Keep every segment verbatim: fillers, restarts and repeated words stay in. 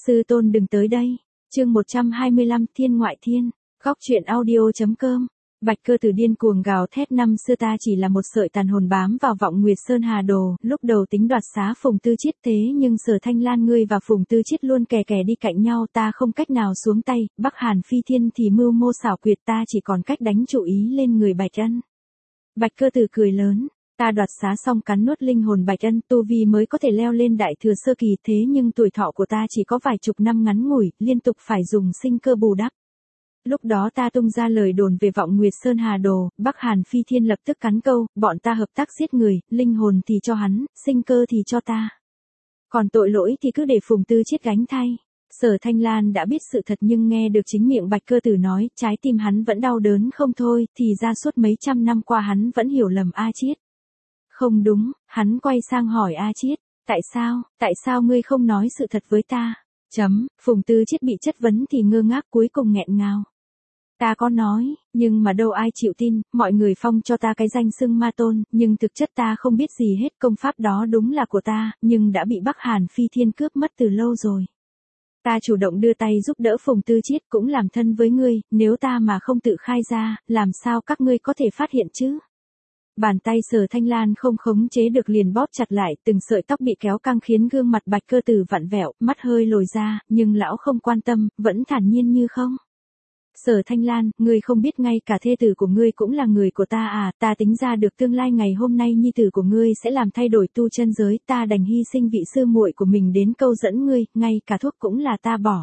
Sư tôn đừng tới đây. Chương một trăm hai mươi lăm Thiên ngoại thiên. Góc truyện audio.com. Bạch Cơ Tử điên cuồng gào thét, năm xưa ta chỉ là một sợi tàn hồn bám vào Vọng Nguyệt Sơn Hà Đồ, lúc đầu tính đoạt xá Phùng Tư Chiết, thế nhưng Sở Thanh Lan ngươi và Phùng Tư Chiết luôn kè kè đi cạnh nhau, ta không cách nào xuống tay, Bắc Hàn Phi Thiên thì mưu mô xảo quyệt, ta chỉ còn cách đánh chủ ý lên người Bạch Ân. Bạch Cơ Tử cười lớn, ta đoạt xá xong cắn nuốt linh hồn Bạch Ân, tu vi mới có thể leo lên đại thừa sơ kỳ, thế nhưng tuổi thọ của ta chỉ có vài chục năm ngắn ngủi, liên tục phải dùng sinh cơ bù đắp. Lúc đó ta tung ra lời đồn về Vọng Nguyệt Sơn Hà Đồ, Bắc Hàn Phi Thiên lập tức cắn câu, bọn ta hợp tác giết người, linh hồn thì cho hắn, sinh cơ thì cho ta. Còn tội lỗi thì cứ để Phùng Tư Chiết gánh thay. Sở Thanh Lan đã biết sự thật nhưng nghe được chính miệng Bạch Cơ Tử nói, trái tim hắn vẫn đau đớn không thôi, thì ra suốt mấy trăm năm qua hắn vẫn hiểu lầm A Chiết. Không đúng, hắn quay sang hỏi A Chiết, tại sao, tại sao ngươi không nói sự thật với ta? Chấm, Phùng Tư Chiết bị chất vấn thì ngơ ngác, cuối cùng nghẹn ngào. Ta có nói, nhưng mà đâu ai chịu tin, mọi người phong cho ta cái danh xưng ma tôn, nhưng thực chất ta không biết gì hết, công pháp đó đúng là của ta, nhưng đã bị Bắc Hàn Phi Thiên cướp mất từ lâu rồi. Ta chủ động đưa tay giúp đỡ Phùng Tư Chiết, cũng làm thân với ngươi, nếu ta mà không tự khai ra, làm sao các ngươi có thể phát hiện chứ? Bàn tay Sở Thanh Lan không khống chế được liền bóp chặt lại, từng sợi tóc bị kéo căng khiến gương mặt Bạch Cơ Tử vặn vẹo, mắt hơi lồi ra, nhưng lão không quan tâm, vẫn thản nhiên như không. Sở Thanh Lan, ngươi không biết ngay cả thê tử của ngươi cũng là người của ta à, ta tính ra được tương lai ngày hôm nay nhi tử của ngươi sẽ làm thay đổi tu chân giới, ta đành hy sinh vị sư muội của mình đến câu dẫn ngươi, ngay cả thuốc cũng là ta bỏ.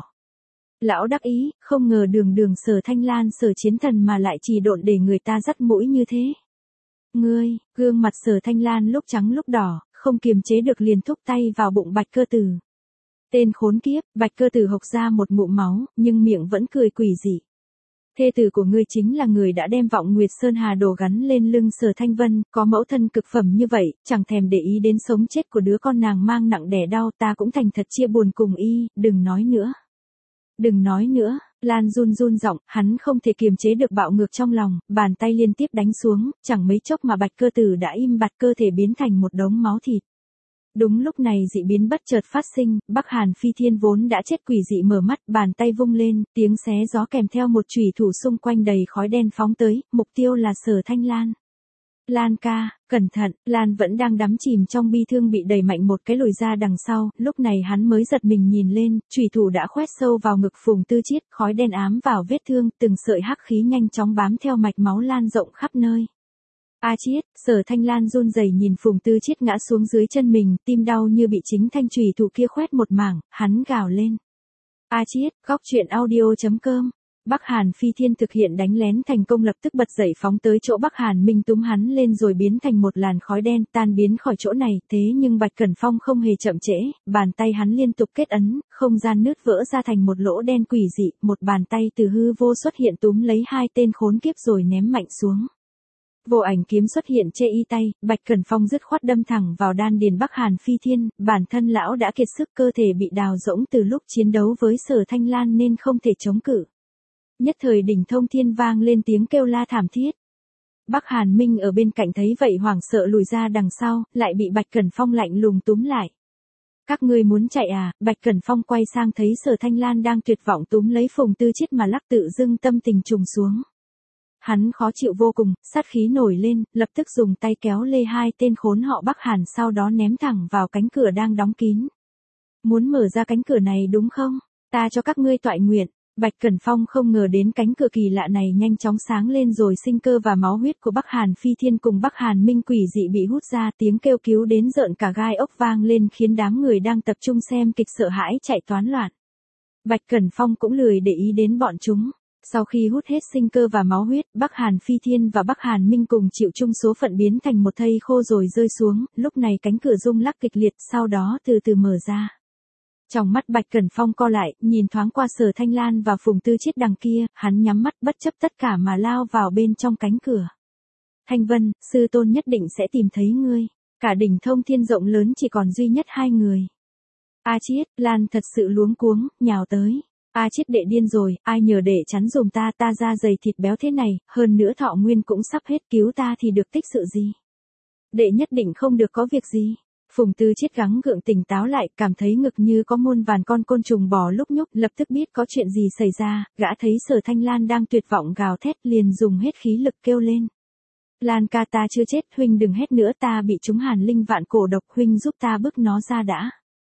Lão đắc ý, không ngờ đường đường Sở Thanh Lan Sở Chiến Thần mà lại chỉ độn để người ta dắt mũi như thế. Ngươi, gương mặt Sở Thanh Lan lúc trắng lúc đỏ, không kiềm chế được liền thúc tay vào bụng Bạch Cơ Tử. Tên khốn kiếp, Bạch Cơ Tử hộc ra một ngụm máu, nhưng miệng vẫn cười quỷ dị. Thê tử của ngươi chính là người đã đem Vọng Nguyệt Sơn Hà Đồ gắn lên lưng Sở Thanh Vân, có mẫu thân cực phẩm như vậy, chẳng thèm để ý đến sống chết của đứa con nàng mang nặng đẻ đau, ta cũng thành thật chia buồn cùng y, đừng nói nữa. Đừng nói nữa, Lan run run giọng, hắn không thể kiềm chế được bạo ngược trong lòng, bàn tay liên tiếp đánh xuống, chẳng mấy chốc mà Bạch Cơ Tử đã im bặt, cơ thể biến thành một đống máu thịt. Đúng lúc này dị biến bất chợt phát sinh, Bắc Hàn Phi Thiên vốn đã chết quỷ dị mở mắt, bàn tay vung lên, tiếng xé gió kèm theo một chùy thủ xung quanh đầy khói đen phóng tới, mục tiêu là Sở Thanh Lan. Lan ca, cẩn thận, Lan vẫn đang đắm chìm trong bi thương bị đẩy mạnh một cái lùi ra đằng sau, lúc này hắn mới giật mình nhìn lên, chùy thủ đã khoét sâu vào ngực Phùng Tư Chiết, khói đen ám vào vết thương, từng sợi hắc khí nhanh chóng bám theo mạch máu lan rộng khắp nơi. A Chiết, Sở Thanh Lan run rẩy nhìn Phùng Tư Chiết ngã xuống dưới chân mình, tim đau như bị chính thanh chùy thủ kia khoét một mảng, hắn gào lên. A Chiết, góc truyện audio.com. Bắc Hàn Phi Thiên thực hiện đánh lén thành công, lập tức bật dậy phóng tới chỗ Bắc Hàn Minh túm hắn lên rồi biến thành một làn khói đen tan biến khỏi chỗ này, thế nhưng Bạch Cẩn Phong không hề chậm trễ, bàn tay hắn liên tục kết ấn, không gian nứt vỡ ra thành một lỗ đen quỷ dị, một bàn tay từ hư vô xuất hiện túm lấy hai tên khốn kiếp rồi ném mạnh xuống. Vô ảnh kiếm xuất hiện chê y tay, Bạch Cẩn Phong dứt khoát đâm thẳng vào đan điền Bắc Hàn Phi Thiên, bản thân lão đã kiệt sức, cơ thể bị đào rỗng từ lúc chiến đấu với Sở Thanh Lan nên không thể chống cự. Nhất thời đỉnh thông thiên vang lên tiếng kêu la thảm thiết. Bắc Hàn Minh ở bên cạnh thấy vậy hoảng sợ lùi ra đằng sau, lại bị Bạch Cẩn Phong lạnh lùng túm lại. Các ngươi muốn chạy à? Bạch Cẩn Phong quay sang thấy Sở Thanh Lan đang tuyệt vọng túm lấy Phùng Tư Chiết mà lắc, tự dưng tâm tình trùng xuống. Hắn khó chịu vô cùng, sát khí nổi lên, lập tức dùng tay kéo lê hai tên khốn họ Bắc Hàn, sau đó ném thẳng vào cánh cửa đang đóng kín. Muốn mở ra cánh cửa này đúng không? Ta cho các ngươi toại nguyện. Bạch Cẩn Phong không ngờ đến cánh cửa kỳ lạ này nhanh chóng sáng lên rồi sinh cơ và máu huyết của Bắc Hàn Phi Thiên cùng Bắc Hàn Minh quỷ dị bị hút ra, tiếng kêu cứu đến rợn cả gai ốc vang lên khiến đám người đang tập trung xem kịch sợ hãi chạy toán loạn. Bạch Cẩn Phong cũng lười để ý đến bọn chúng. Sau khi hút hết sinh cơ và máu huyết, Bắc Hàn Phi Thiên và Bắc Hàn Minh cùng chịu chung số phận biến thành một thây khô rồi rơi xuống, lúc này cánh cửa rung lắc kịch liệt, sau đó từ từ mở ra. Trong mắt Bạch Cẩn Phong co lại, nhìn thoáng qua Sở Thanh Lan và Phùng Tư Chiết đằng kia, hắn nhắm mắt bất chấp tất cả mà lao vào bên trong cánh cửa. Thanh Vân, sư tôn nhất định sẽ tìm thấy ngươi. Cả đỉnh thông thiên rộng lớn chỉ còn duy nhất hai người. A Chiết, Lan thật sự luống cuống, nhào tới. A Chiết đệ điên rồi, ai nhờ để chắn dùm ta, ta da dày thịt béo thế này, hơn nữa thọ nguyên cũng sắp hết, cứu ta thì được tích sự gì. Đệ nhất định không được có việc gì. Phùng Tư Chiết gắng gượng tỉnh táo lại, cảm thấy ngực như có muôn vàn con côn trùng bò lúc nhúc, lập tức biết có chuyện gì xảy ra, gã thấy Sở Thanh Lan đang tuyệt vọng gào thét liền dùng hết khí lực kêu lên. Lan ca, ta chưa chết, huynh đừng hét nữa, ta bị trúng hàn linh vạn cổ độc, huynh giúp ta bức nó ra đã.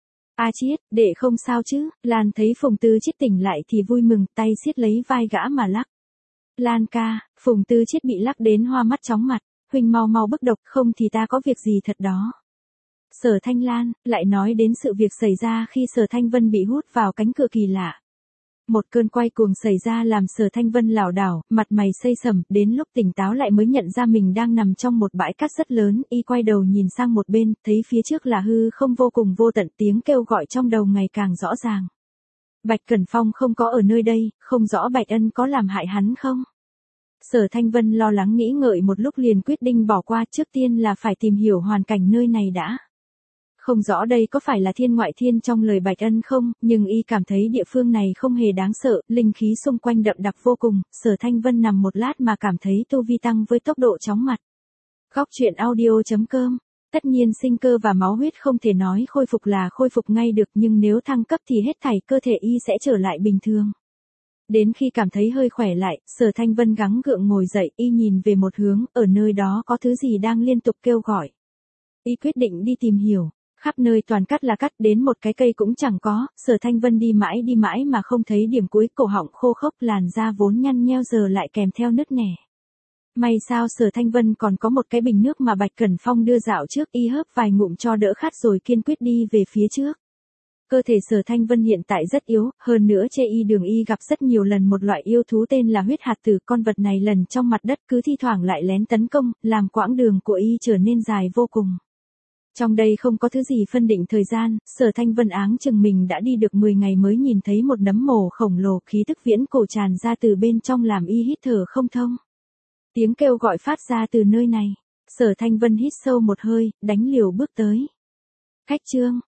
A Chiết, đệ không sao chứ? Lan thấy Phùng Tư Chiết tỉnh lại thì vui mừng, tay siết lấy vai gã mà lắc. Lan ca, Phùng Tư Chiết bị lắc đến hoa mắt chóng mặt, huynh mau mau bức độc, không thì ta có việc gì thật đó. Sở Thanh Lan lại nói đến sự việc xảy ra khi Sở Thanh Vân bị hút vào cánh cửa kỳ lạ. Một cơn quay cuồng xảy ra làm Sở Thanh Vân lảo đảo, mặt mày xây sầm, đến lúc tỉnh táo lại mới nhận ra mình đang nằm trong một bãi cát rất lớn, y quay đầu nhìn sang một bên, thấy phía trước là hư không vô cùng vô tận, tiếng kêu gọi trong đầu ngày càng rõ ràng. Bạch Cẩn Phong không có ở nơi đây, không rõ Bạch Ân có làm hại hắn không? Sở Thanh Vân lo lắng nghĩ ngợi một lúc liền quyết định bỏ qua, trước tiên là phải tìm hiểu hoàn cảnh nơi này đã. Không rõ đây có phải là thiên ngoại thiên trong lời Bạch Ân không, nhưng y cảm thấy địa phương này không hề đáng sợ, linh khí xung quanh đậm đặc vô cùng, Sở Thanh Vân nằm một lát mà cảm thấy tu vi tăng với tốc độ chóng mặt. Góc truyện audio chấm com. Tất nhiên sinh cơ và máu huyết không thể nói khôi phục là khôi phục ngay được, nhưng nếu thăng cấp thì hết thảy cơ thể y sẽ trở lại bình thường. Đến khi cảm thấy hơi khỏe lại, Sở Thanh Vân gắng gượng ngồi dậy, y nhìn về một hướng, ở nơi đó có thứ gì đang liên tục kêu gọi. Y quyết định đi tìm hiểu. Khắp nơi toàn cát là cát, đến một cái cây cũng chẳng có, Sở Thanh Vân đi mãi đi mãi mà không thấy điểm cuối, cổ họng khô khốc, làn da vốn nhăn nheo giờ lại kèm theo nứt nẻ. May sao Sở Thanh Vân còn có một cái bình nước mà Bạch Cẩn Phong đưa dạo trước, y hớp vài ngụm cho đỡ khát rồi kiên quyết đi về phía trước. Cơ thể Sở Thanh Vân hiện tại rất yếu, hơn nữa trên y đường y gặp rất nhiều lần một loại yêu thú tên là huyết hạt tử, con vật này lần trong mặt đất cứ thi thoảng lại lén tấn công, làm quãng đường của y trở nên dài vô cùng. Trong đây không có thứ gì phân định thời gian, Sở Thanh Vân áng chừng mình đã đi được mười ngày mới nhìn thấy một nấm mồ khổng lồ, khí tức viễn cổ tràn ra từ bên trong làm y hít thở không thông. Tiếng kêu gọi phát ra từ nơi này. Sở Thanh Vân hít sâu một hơi, đánh liều bước tới. Khách trương,